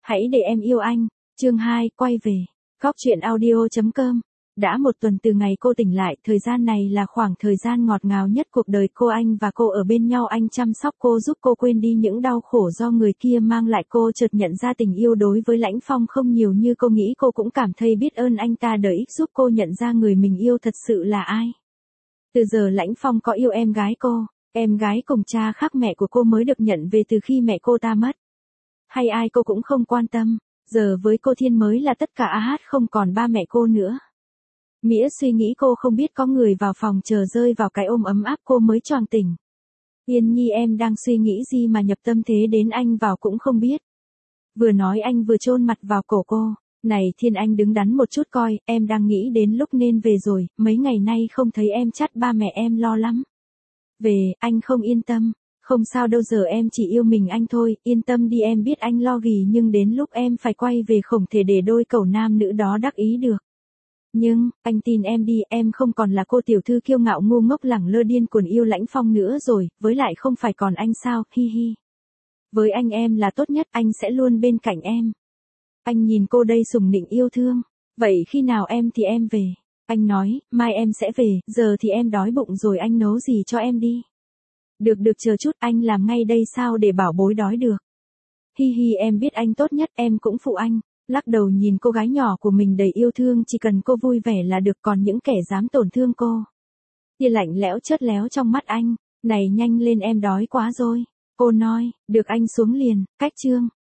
Hãy để em yêu anh. Chương 2, quay về. Góc truyện audio.com. Đã một tuần từ ngày cô tỉnh lại, thời gian này là khoảng thời gian ngọt ngào nhất cuộc đời cô. Anh và cô ở bên nhau, anh chăm sóc cô, giúp cô quên đi những đau khổ do người kia mang lại. Cô chợt nhận ra tình yêu đối với Lãnh Phong không nhiều như cô nghĩ. Cô cũng cảm thấy biết ơn anh ta đợi ích giúp cô nhận ra người mình yêu thật sự là ai. Từ giờ Lãnh Phong có yêu em gái cô, em gái cùng cha khác mẹ của cô mới được nhận về từ khi mẹ cô ta mất. Hay ai cô cũng không quan tâm, giờ với cô Thiên mới là tất cả. Không còn ba mẹ cô nữa. Mĩa suy nghĩ, cô không biết có người vào phòng chờ, rơi vào cái ôm ấm áp cô mới choàng tỉnh. Yên Nhi, em đang suy nghĩ gì mà nhập tâm thế đến anh vào cũng không biết. Vừa nói anh vừa chôn mặt vào cổ cô. Này Thiên, anh đứng đắn một chút coi, em đang nghĩ đến lúc nên về rồi, mấy ngày nay không thấy em chắc ba mẹ em lo lắm. Về, anh không yên tâm. Không sao đâu, giờ em chỉ yêu mình anh thôi, yên tâm đi, em biết anh lo gì, nhưng đến lúc em phải quay về không thể để đôi cẩu nam nữ đó đắc ý được. Nhưng, anh tin em đi, em không còn là cô tiểu thư kiêu ngạo ngu ngốc lẳng lơ điên cuồng yêu Lãnh Phong nữa rồi, với lại không phải còn anh sao, hi hi. Với anh em là tốt nhất, anh sẽ luôn bên cạnh em. Anh nhìn cô đây sùng nịnh yêu thương. Vậy khi nào em thì em về. Anh nói, mai em sẽ về, giờ thì em đói bụng rồi, anh nấu gì cho em đi. Được, chờ chút, anh làm ngay đây, sao để bảo bối đói được. Hi hi, em biết anh tốt nhất, em cũng phụ anh. Lắc đầu nhìn cô gái nhỏ của mình đầy yêu thương, chỉ cần cô vui vẻ là được, còn những kẻ dám tổn thương cô. Tia lạnh lẽo chớt léo trong mắt anh. Này nhanh lên, em đói quá rồi. Cô nói, được, anh xuống liền. Cách chương.